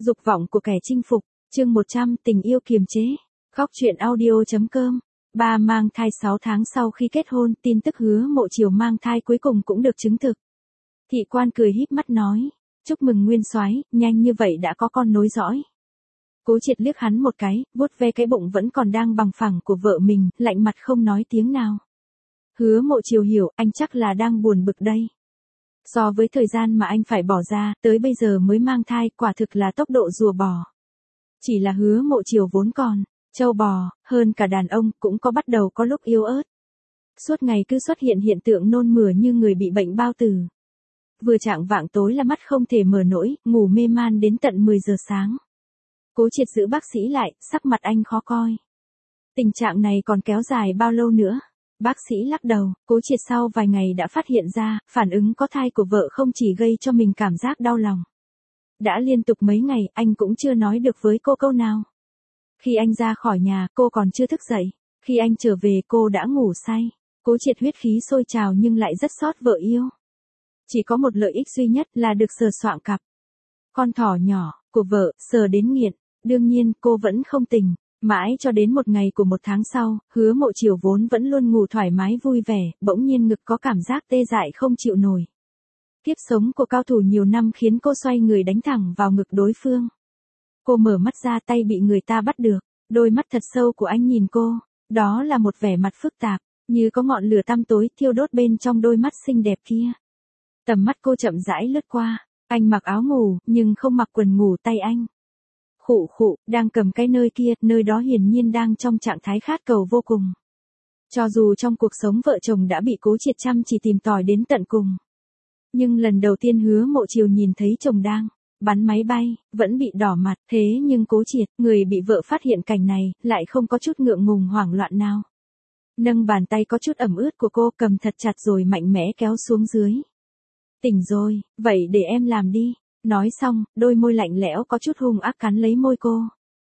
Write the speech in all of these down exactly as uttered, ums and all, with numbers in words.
Dục vọng của kẻ chinh phục, chương một trăm, tình yêu kiềm chế. Góc truyện audio.com. Ba mang thai sáu tháng sau khi kết hôn, tin tức Hứa Mộ Chiều mang thai cuối cùng cũng được chứng thực. Thị quan cười híp mắt nói, chúc mừng nguyên soái, nhanh như vậy đã có con nối dõi. Cố Triệt liếc hắn một cái, vuốt ve cái bụng vẫn còn đang bằng phẳng của vợ mình, lạnh mặt không nói tiếng nào. Hứa Mộ Chiều hiểu, anh chắc là đang buồn bực đây. So với thời gian mà anh phải bỏ ra, tới bây giờ mới mang thai, quả thực là tốc độ rùa bò. Chỉ là Hứa Mộ Chiều vốn còn trâu bò, hơn cả đàn ông, cũng có bắt đầu có lúc yếu ớt. Suốt ngày cứ xuất hiện hiện tượng nôn mửa như người bị bệnh bao tử. Vừa chạng vạng tối là mắt không thể mở nổi, ngủ mê man đến tận mười giờ sáng. Cố Triệt giữ bác sĩ lại, sắc mặt anh khó coi. Tình trạng này còn kéo dài bao lâu nữa? Bác sĩ lắc đầu, Cố Triệt sau vài ngày đã phát hiện ra, phản ứng có thai của vợ không chỉ gây cho mình cảm giác đau lòng. Đã liên tục mấy ngày, anh cũng chưa nói được với cô câu nào. Khi anh ra khỏi nhà, cô còn chưa thức dậy. Khi anh trở về, cô đã ngủ say. Cố Triệt huyết khí sôi trào nhưng lại rất xót vợ yêu. Chỉ có một lợi ích duy nhất là được sờ soạng cặp con thỏ nhỏ của vợ, sờ đến nghiện. Đương nhiên, cô vẫn không tỉnh. Mãi cho đến một ngày của một tháng sau, Hứa Mộ Chiều vốn vẫn luôn ngủ thoải mái vui vẻ, bỗng nhiên ngực có cảm giác tê dại không chịu nổi. Kiếp sống của cao thủ nhiều năm khiến cô xoay người đánh thẳng vào ngực đối phương. Cô mở mắt ra, tay bị người ta bắt được, đôi mắt thật sâu của anh nhìn cô, đó là một vẻ mặt phức tạp, như có ngọn lửa tăm tối thiêu đốt bên trong đôi mắt xinh đẹp kia. Tầm mắt cô chậm rãi lướt qua, anh mặc áo ngủ, nhưng không mặc quần ngủ, tay anh khụ khụ, đang cầm cái nơi kia, nơi đó hiển nhiên đang trong trạng thái khát cầu vô cùng. Cho dù trong cuộc sống vợ chồng đã bị Cố Triệt chăm chỉ tìm tòi đến tận cùng. Nhưng lần đầu tiên Hứa Mộ Chiều nhìn thấy chồng đang bắn máy bay, vẫn bị đỏ mặt, thế nhưng Cố Triệt, người bị vợ phát hiện cảnh này, lại không có chút ngượng ngùng hoảng loạn nào. Nâng bàn tay có chút ẩm ướt của cô, cầm thật chặt rồi mạnh mẽ kéo xuống dưới. Tỉnh rồi, vậy để em làm đi. Nói xong, đôi môi lạnh lẽo có chút hung ác cắn lấy môi cô.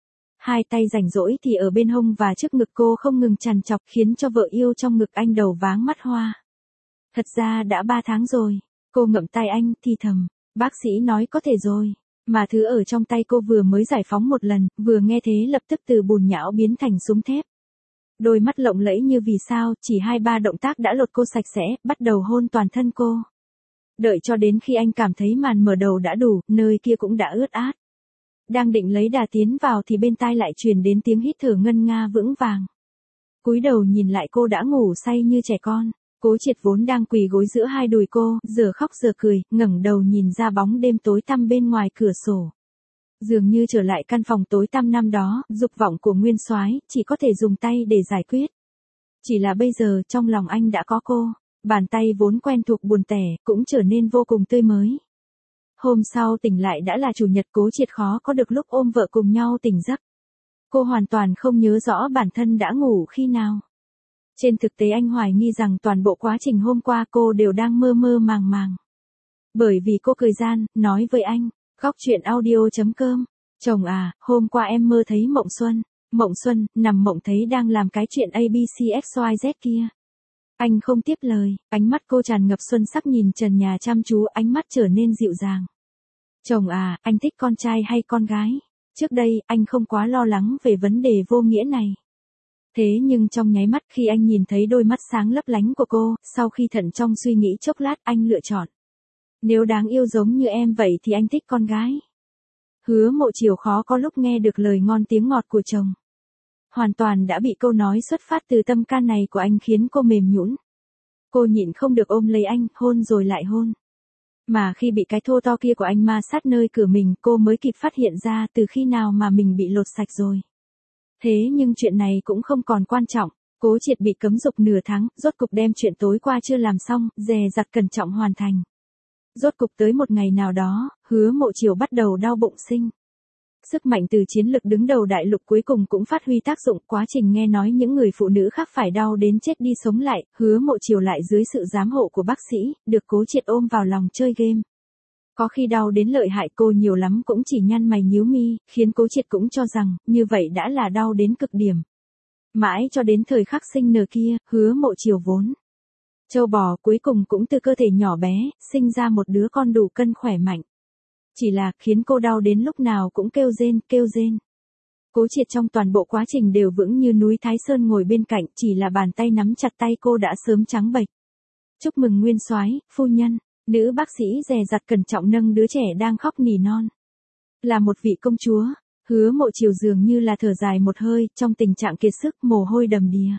Hai tay rảnh rỗi thì ở bên hông và trước ngực cô không ngừng trằn trọc, khiến cho vợ yêu trong ngực anh đầu váng mắt hoa. Thật ra đã ba tháng rồi, cô ngậm tay anh, thì thầm, bác sĩ nói có thể rồi. Mà thứ ở trong tay cô vừa mới giải phóng một lần, vừa nghe thế lập tức từ bùn nhão biến thành súng thép. Đôi mắt lộng lẫy như vì sao, chỉ hai ba động tác đã lột cô sạch sẽ, bắt đầu hôn toàn thân cô. Đợi cho đến khi anh cảm thấy màn mở đầu đã đủ, nơi kia cũng đã ướt át. Đang định lấy đà tiến vào thì bên tai lại truyền đến tiếng hít thở ngân nga vững vàng. Cúi đầu nhìn lại cô đã ngủ say như trẻ con. Cố Triệt vốn đang quỳ gối giữa hai đùi cô, giờ khóc giờ cười, ngẩng đầu nhìn ra bóng đêm tối tăm bên ngoài cửa sổ. Dường như trở lại căn phòng tối tăm năm đó, dục vọng của nguyên soái chỉ có thể dùng tay để giải quyết. Chỉ là bây giờ trong lòng anh đã có cô. Bàn tay vốn quen thuộc buồn tẻ, cũng trở nên vô cùng tươi mới. Hôm sau tỉnh lại đã là chủ nhật, Cố Triệt khó có được lúc ôm vợ cùng nhau tỉnh giấc. Cô hoàn toàn không nhớ rõ bản thân đã ngủ khi nào. Trên thực tế anh hoài nghi rằng toàn bộ quá trình hôm qua cô đều đang mơ mơ màng màng. Bởi vì cô cười gian, nói với anh, góc truyện audio.com, chồng à, hôm qua em mơ thấy Mộng Xuân. Mộng Xuân, nằm mộng thấy đang làm cái chuyện a bê xê ích i zét kia. Anh không tiếp lời, ánh mắt cô tràn ngập xuân sắc nhìn trần nhà chăm chú, ánh mắt trở nên dịu dàng. Chồng à, anh thích con trai hay con gái? Trước đây, anh không quá lo lắng về vấn đề vô nghĩa này. Thế nhưng trong nháy mắt khi anh nhìn thấy đôi mắt sáng lấp lánh của cô, sau khi thận trong suy nghĩ chốc lát anh lựa chọn. Nếu đáng yêu giống như em vậy thì anh thích con gái. Hứa Mộ Chiều khó có lúc nghe được lời ngon tiếng ngọt của chồng. Hoàn toàn đã bị câu nói xuất phát từ tâm can này của anh khiến cô mềm nhũn. Cô nhịn không được ôm lấy anh, hôn rồi lại hôn. Mà khi bị cái thô to kia của anh ma sát nơi cửa mình, cô mới kịp phát hiện ra từ khi nào mà mình bị lột sạch rồi. Thế nhưng chuyện này cũng không còn quan trọng. Cố Triệt bị cấm dục nửa tháng, rốt cục đem chuyện tối qua chưa làm xong, dè dặt cẩn trọng hoàn thành. Rốt cục tới một ngày nào đó, Hứa Mộ Chiều bắt đầu đau bụng sinh. Sức mạnh từ chiến lực đứng đầu đại lục cuối cùng cũng phát huy tác dụng, quá trình nghe nói những người phụ nữ khác phải đau đến chết đi sống lại, Hứa Mộ Chiều lại dưới sự giám hộ của bác sĩ, được Cố Triệt ôm vào lòng chơi game. Có khi đau đến lợi hại cô nhiều lắm cũng chỉ nhăn mày nhíu mi, khiến Cố Triệt cũng cho rằng, như vậy đã là đau đến cực điểm. Mãi cho đến thời khắc sinh nở kia, Hứa Mộ Chiều vốn trâu bò cuối cùng cũng từ cơ thể nhỏ bé, sinh ra một đứa con đủ cân khỏe mạnh. Chỉ là, khiến cô đau đến lúc nào cũng kêu rên, kêu rên. Cố Triệt trong toàn bộ quá trình đều vững như núi Thái Sơn ngồi bên cạnh, chỉ là bàn tay nắm chặt tay cô đã sớm trắng bệch. Chúc mừng nguyên soái, phu nhân, nữ bác sĩ dè dặt cẩn trọng nâng đứa trẻ đang khóc nỉ non. Là một vị công chúa, Hứa Mộ Chiều dường như là thở dài một hơi, trong tình trạng kiệt sức, mồ hôi đầm đìa.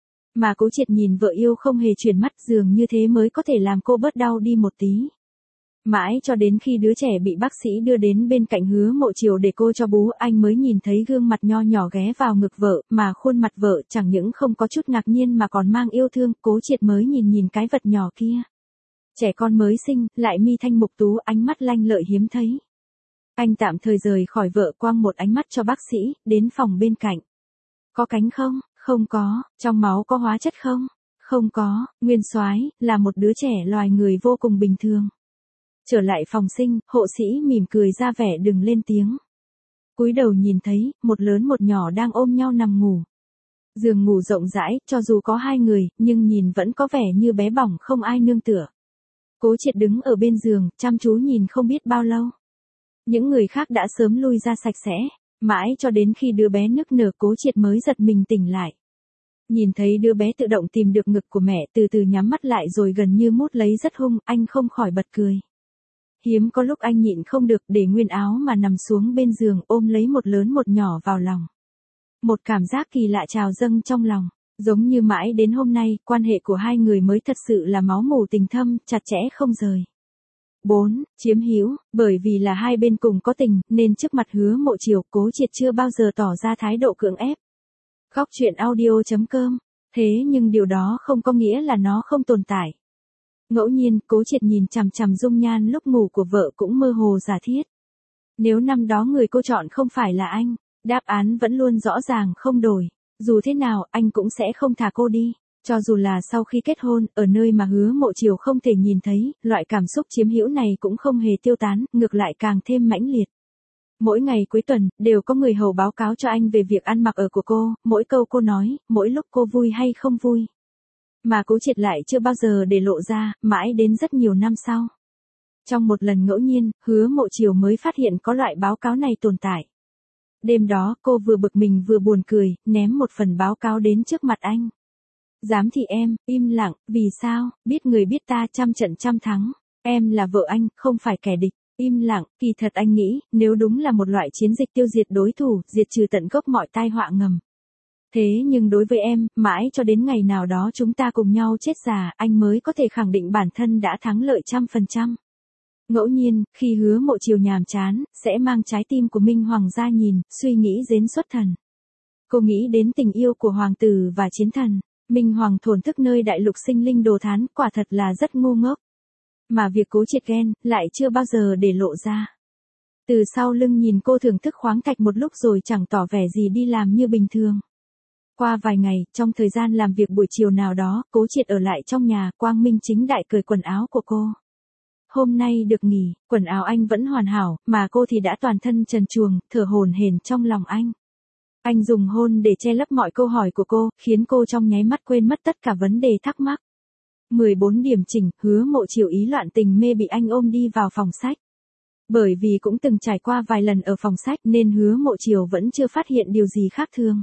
Mà Cố Triệt nhìn vợ yêu không hề chuyển mắt, dường như thế mới có thể làm cô bớt đau đi một tí. Mãi cho đến khi đứa trẻ bị bác sĩ đưa đến bên cạnh Hứa Mộ Chiều để cô cho bú, anh mới nhìn thấy gương mặt nho nhỏ ghé vào ngực vợ, mà khuôn mặt vợ chẳng những không có chút ngạc nhiên mà còn mang yêu thương. Cố Triệt mới nhìn nhìn cái vật nhỏ kia. Trẻ con mới sinh, lại mi thanh mục tú, ánh mắt lanh lợi hiếm thấy. Anh tạm thời rời khỏi vợ, quăng một ánh mắt cho bác sĩ, đến phòng bên cạnh. Có cánh không? Không có. Trong máu có hóa chất không? Không có. Nguyên soái là một đứa trẻ loài người vô cùng bình thường. Trở lại phòng sinh, hộ sĩ mỉm cười ra vẻ đừng lên tiếng. Cúi đầu nhìn thấy, một lớn một nhỏ đang ôm nhau nằm ngủ. Giường ngủ rộng rãi, cho dù có hai người, nhưng nhìn vẫn có vẻ như bé bỏng không ai nương tựa. Cố Triệt đứng ở bên giường, chăm chú nhìn không biết bao lâu. Những người khác đã sớm lui ra sạch sẽ, mãi cho đến khi đứa bé nức nở Cố Triệt mới giật mình tỉnh lại. Nhìn thấy đứa bé tự động tìm được ngực của mẹ, từ từ nhắm mắt lại rồi gần như mút lấy rất hung, anh không khỏi bật cười. Hiếm có lúc anh nhịn không được, để nguyên áo mà nằm xuống bên giường, ôm lấy một lớn một nhỏ vào lòng. Một cảm giác kỳ lạ trào dâng trong lòng, giống như mãi đến hôm nay, quan hệ của hai người mới thật sự là máu mủ tình thâm, chặt chẽ không rời. bốn. Chiếm hữu, bởi vì là hai bên cùng có tình, nên trước mặt Hứa Mộ Chiều, Cố Triệt chưa bao giờ tỏ ra thái độ cưỡng ép. Khóc chuyện audio chấm com. Thế nhưng điều đó không có nghĩa là nó không tồn tại. Ngẫu nhiên, Cố Triệt nhìn chằm chằm dung nhan lúc ngủ của vợ cũng mơ hồ giả thiết. Nếu năm đó người cô chọn không phải là anh, đáp án vẫn luôn rõ ràng không đổi. Dù thế nào, anh cũng sẽ không thả cô đi. Cho dù là sau khi kết hôn, ở nơi mà Hứa Mộ Chiều không thể nhìn thấy, loại cảm xúc chiếm hữu này cũng không hề tiêu tán, ngược lại càng thêm mãnh liệt. Mỗi ngày cuối tuần, đều có người hầu báo cáo cho anh về việc ăn mặc ở của cô, mỗi câu cô nói, mỗi lúc cô vui hay không vui. Mà Cố Triệt lại chưa bao giờ để lộ ra, mãi đến rất nhiều năm sau. Trong một lần ngẫu nhiên, Hứa Mộ Chiều mới phát hiện có loại báo cáo này tồn tại. Đêm đó, cô vừa bực mình vừa buồn cười, ném một phần báo cáo đến trước mặt anh. Dám thì em, im lặng, vì sao, biết người biết ta trăm trận trăm thắng. Em là vợ anh, không phải kẻ địch. Im lặng, kỳ thật anh nghĩ, nếu đúng là một loại chiến dịch tiêu diệt đối thủ, diệt trừ tận gốc mọi tai họa ngầm. Thế nhưng đối với em, mãi cho đến ngày nào đó chúng ta cùng nhau chết già, anh mới có thể khẳng định bản thân đã thắng lợi trăm phần trăm. Ngẫu nhiên, khi Hứa Mộ Chiều nhàm chán, sẽ mang trái tim của Minh Hoàng ra nhìn, suy nghĩ đến xuất thần. Cô nghĩ đến tình yêu của hoàng tử và chiến thần. Minh Hoàng thổn thức nơi đại lục sinh linh đồ thán, quả thật là rất ngu ngốc. Mà việc Cố Triệt ghen, lại chưa bao giờ để lộ ra. Từ sau lưng nhìn cô thưởng thức khoáng thạch một lúc rồi chẳng tỏ vẻ gì đi làm như bình thường. Qua vài ngày, trong thời gian làm việc buổi chiều nào đó, Cố Triệt ở lại trong nhà, quang minh chính đại cởi quần áo của cô. Hôm nay được nghỉ, quần áo anh vẫn hoàn hảo, mà cô thì đã toàn thân trần truồng, thở hổn hển trong lòng anh. Anh dùng hôn để che lấp mọi câu hỏi của cô, khiến cô trong nháy mắt quên mất tất cả vấn đề thắc mắc. mười bốn điểm chỉnh, Hứa Mộ Chiều ý loạn tình mê bị anh ôm đi vào phòng sách. Bởi vì cũng từng trải qua vài lần ở phòng sách nên Hứa Mộ Chiều vẫn chưa phát hiện điều gì khác thường.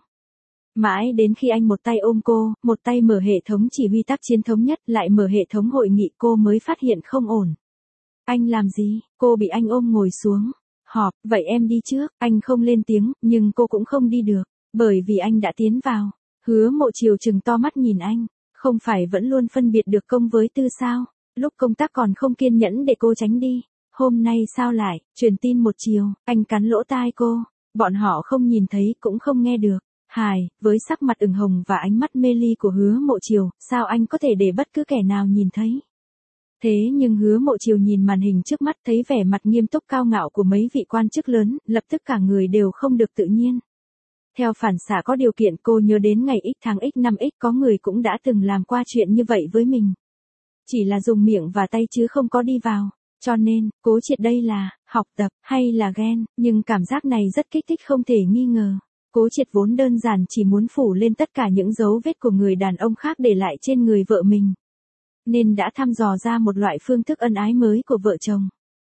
Mãi đến khi anh một tay ôm cô, một tay mở hệ thống chỉ huy tác chiến thống nhất, lại mở hệ thống hội nghị, cô mới phát hiện không ổn. Anh làm gì? Cô bị anh ôm ngồi xuống. Họp, vậy em đi trước. Anh không lên tiếng, nhưng cô cũng không đi được, bởi vì anh đã tiến vào. Hứa Mộ Chiều trừng to mắt nhìn anh. Không phải vẫn luôn phân biệt được công với tư sao? Lúc công tác còn không kiên nhẫn để cô tránh đi. Hôm nay sao lại, truyền tin một chiều, anh cắn lỗ tai cô. Bọn họ không nhìn thấy cũng không nghe được. Hài, với sắc mặt ửng hồng và ánh mắt mê ly của Hứa Mộ Chiều, sao anh có thể để bất cứ kẻ nào nhìn thấy? Thế nhưng Hứa Mộ Chiều nhìn màn hình trước mắt thấy vẻ mặt nghiêm túc cao ngạo của mấy vị quan chức lớn, lập tức cả người đều không được tự nhiên. Theo phản xạ có điều kiện cô nhớ đến ngày x tháng x năm x có người cũng đã từng làm qua chuyện như vậy với mình. Chỉ là dùng miệng và tay chứ không có đi vào. Cho nên, Cố Triệt đây là, học tập, hay là ghen, nhưng cảm giác này rất kích thích không thể nghi ngờ. Cố Triệt vốn đơn giản chỉ muốn phủ lên tất cả những dấu vết của người đàn ông khác để lại trên người vợ mình. Nên đã thăm dò ra một loại phương thức ân ái mới của vợ chồng.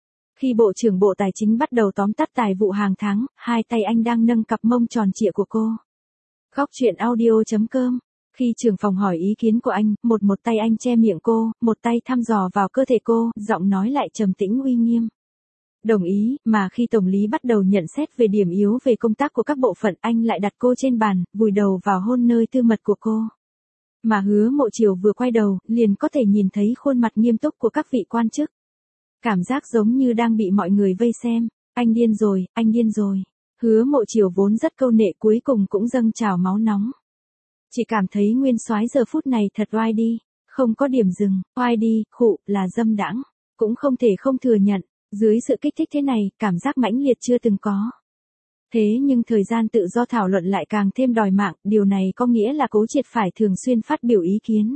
Khi Bộ trưởng Bộ Tài chính bắt đầu tóm tắt tài vụ hàng tháng, hai tay anh đang nâng cặp mông tròn trịa của cô. Góc chuyện audio chấm com. Khi trưởng phòng hỏi ý kiến của anh, một một tay anh che miệng cô, một tay thăm dò vào cơ thể cô, giọng nói lại trầm tĩnh uy nghiêm. Đồng ý, mà khi tổng lý bắt đầu nhận xét về điểm yếu về công tác của các bộ phận, anh lại đặt cô trên bàn, vùi đầu vào hôn nơi tư mật của cô. Mà Hứa Mộ Chiều vừa quay đầu, liền có thể nhìn thấy khuôn mặt nghiêm túc của các vị quan chức. Cảm giác giống như đang bị mọi người vây xem. Anh điên rồi, anh điên rồi. Hứa Mộ Chiều vốn rất câu nệ cuối cùng cũng dâng trào máu nóng. Chỉ cảm thấy nguyên soái giờ phút này thật oai đi, không có điểm dừng, oai đi, khụ, là dâm đãng. Cũng không thể không thừa nhận, dưới sự kích thích thế này, cảm giác mãnh liệt chưa từng có. Thế nhưng thời gian tự do thảo luận lại càng thêm đòi mạng, điều này có nghĩa là Cố Triệt phải thường xuyên phát biểu ý kiến.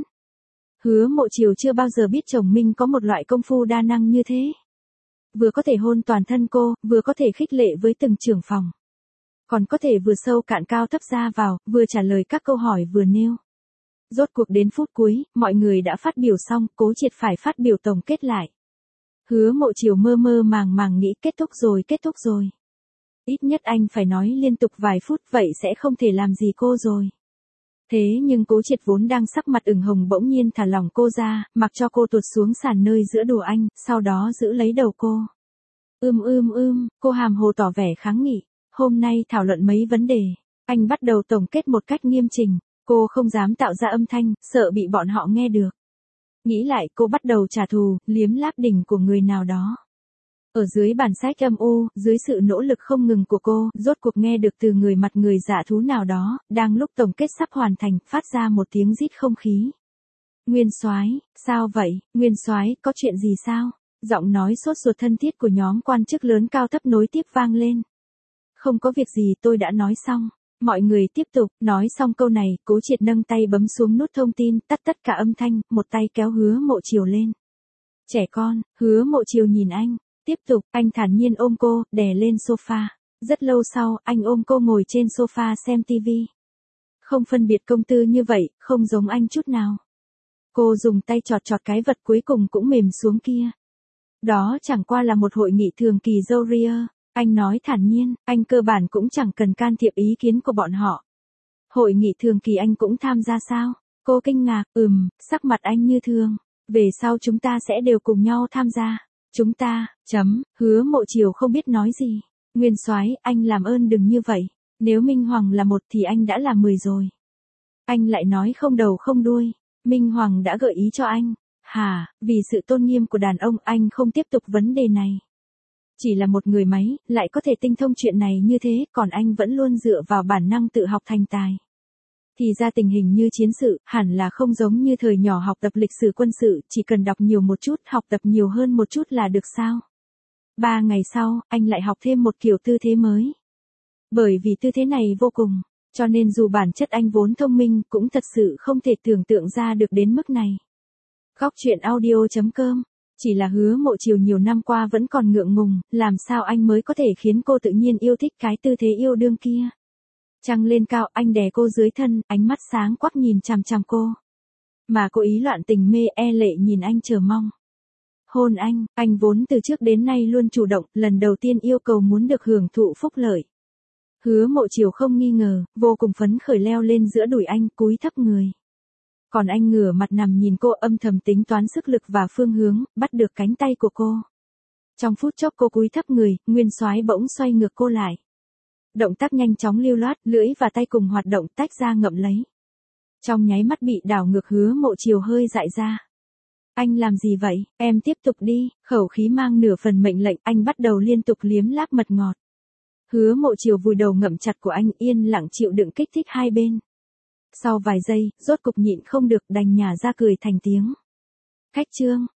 Hứa Mộ Chiều chưa bao giờ biết chồng mình có một loại công phu đa năng như thế. Vừa có thể hôn toàn thân cô, vừa có thể khích lệ với từng trưởng phòng. Còn có thể vừa sâu cạn cao thấp ra vào, vừa trả lời các câu hỏi vừa nêu. Rốt cuộc đến phút cuối, mọi người đã phát biểu xong, Cố Triệt phải phát biểu tổng kết lại. Hứa Mộ Chiều mơ mơ màng màng nghĩ kết thúc rồi kết thúc rồi. Ít nhất anh phải nói liên tục vài phút vậy sẽ không thể làm gì cô rồi. Thế nhưng Cố Triệt vốn đang sắc mặt ửng hồng bỗng nhiên thả lỏng cô ra, mặc cho cô tuột xuống sàn nơi giữa đùa anh, sau đó giữ lấy đầu cô. Ưm ưm ưm, cô hàm hồ tỏ vẻ kháng nghị. Hôm nay thảo luận mấy vấn đề. Anh bắt đầu tổng kết một cách nghiêm chỉnh. Cô không dám tạo ra âm thanh, sợ bị bọn họ nghe được. Nghĩ lại cô bắt đầu trả thù, liếm láp đỉnh của người nào đó. Ở dưới bản sách âm u, dưới sự nỗ lực không ngừng của cô, rốt cuộc nghe được từ người mặt người dạ thú nào đó, đang lúc tổng kết sắp hoàn thành, phát ra một tiếng rít không khí. Nguyên soái, sao vậy, Nguyên soái, có chuyện gì sao? Giọng nói sốt ruột thân thiết của nhóm quan chức lớn cao thấp nối tiếp vang lên. Không có việc gì, tôi đã nói xong. Mọi người tiếp tục, nói xong câu này, Cố Triệt nâng tay bấm xuống nút thông tin, tắt tất cả âm thanh, một tay kéo Hứa Mộ Chiều lên. Trẻ con, Hứa Mộ Chiều nhìn anh. Tiếp tục, anh thản nhiên ôm cô, đè lên sofa. Rất lâu sau, anh ôm cô ngồi trên sofa xem tivi. Không phân biệt công tư như vậy, không giống anh chút nào. Cô dùng tay chọt chọt cái vật cuối cùng cũng mềm xuống kia. Đó chẳng qua là một hội nghị thường kỳ Zoria. Anh nói thản nhiên, anh cơ bản cũng chẳng cần can thiệp ý kiến của bọn họ. Hội nghị thường kỳ anh cũng tham gia sao? Cô kinh ngạc, ừm, sắc mặt anh như thường. Về sau chúng ta sẽ đều cùng nhau tham gia. Chúng ta, chấm, Hứa Mộ Chiều không biết nói gì. Nguyên soái, anh làm ơn đừng như vậy. Nếu Minh Hoàng là một thì anh đã là mười rồi. Anh lại nói không đầu không đuôi. Minh Hoàng đã gợi ý cho anh. Hả, vì sự tôn nghiêm của đàn ông anh không tiếp tục vấn đề này. Chỉ là một người máy, lại có thể tinh thông chuyện này như thế, còn anh vẫn luôn dựa vào bản năng tự học thành tài. Thì ra tình hình như chiến sự, hẳn là không giống như thời nhỏ học tập lịch sử quân sự, chỉ cần đọc nhiều một chút, học tập nhiều hơn một chút là được sao? Ba ngày sau, anh lại học thêm một kiểu tư thế mới. Bởi vì tư thế này vô cùng, cho nên dù bản chất anh vốn thông minh, cũng thật sự không thể tưởng tượng ra được đến mức này. Góc chuyện audio chấm com. Chỉ là Hứa Mộ Chiều nhiều năm qua vẫn còn ngượng ngùng, làm sao anh mới có thể khiến cô tự nhiên yêu thích cái tư thế yêu đương kia. Trăng lên cao, anh đè cô dưới thân, ánh mắt sáng quắc nhìn chằm chằm cô. Mà cô ý loạn tình mê e lệ nhìn anh chờ mong. Hôn anh, anh vốn từ trước đến nay luôn chủ động, lần đầu tiên yêu cầu muốn được hưởng thụ phúc lợi. Hứa Mộ Chiều không nghi ngờ, vô cùng phấn khởi leo lên giữa đùi anh, cúi thấp người. Còn anh ngửa mặt nằm nhìn cô âm thầm tính toán sức lực và phương hướng, bắt được cánh tay của cô. Trong phút chốc cô cúi thấp người, Nguyên soái bỗng xoay ngược cô lại. Động tác nhanh chóng lưu loát, lưỡi và tay cùng hoạt động tách ra ngậm lấy. Trong nháy mắt bị đảo ngược, Hứa Mộ Chiều hơi dại ra. Anh làm gì vậy, em tiếp tục đi, khẩu khí mang nửa phần mệnh lệnh, anh bắt đầu liên tục liếm láp mật ngọt. Hứa Mộ Chiều vùi đầu ngậm chặt của anh, yên lặng chịu đựng kích thích hai bên. Sau vài giây, rốt cục nhịn không được đành nhả ra cười thành tiếng. Khách trương,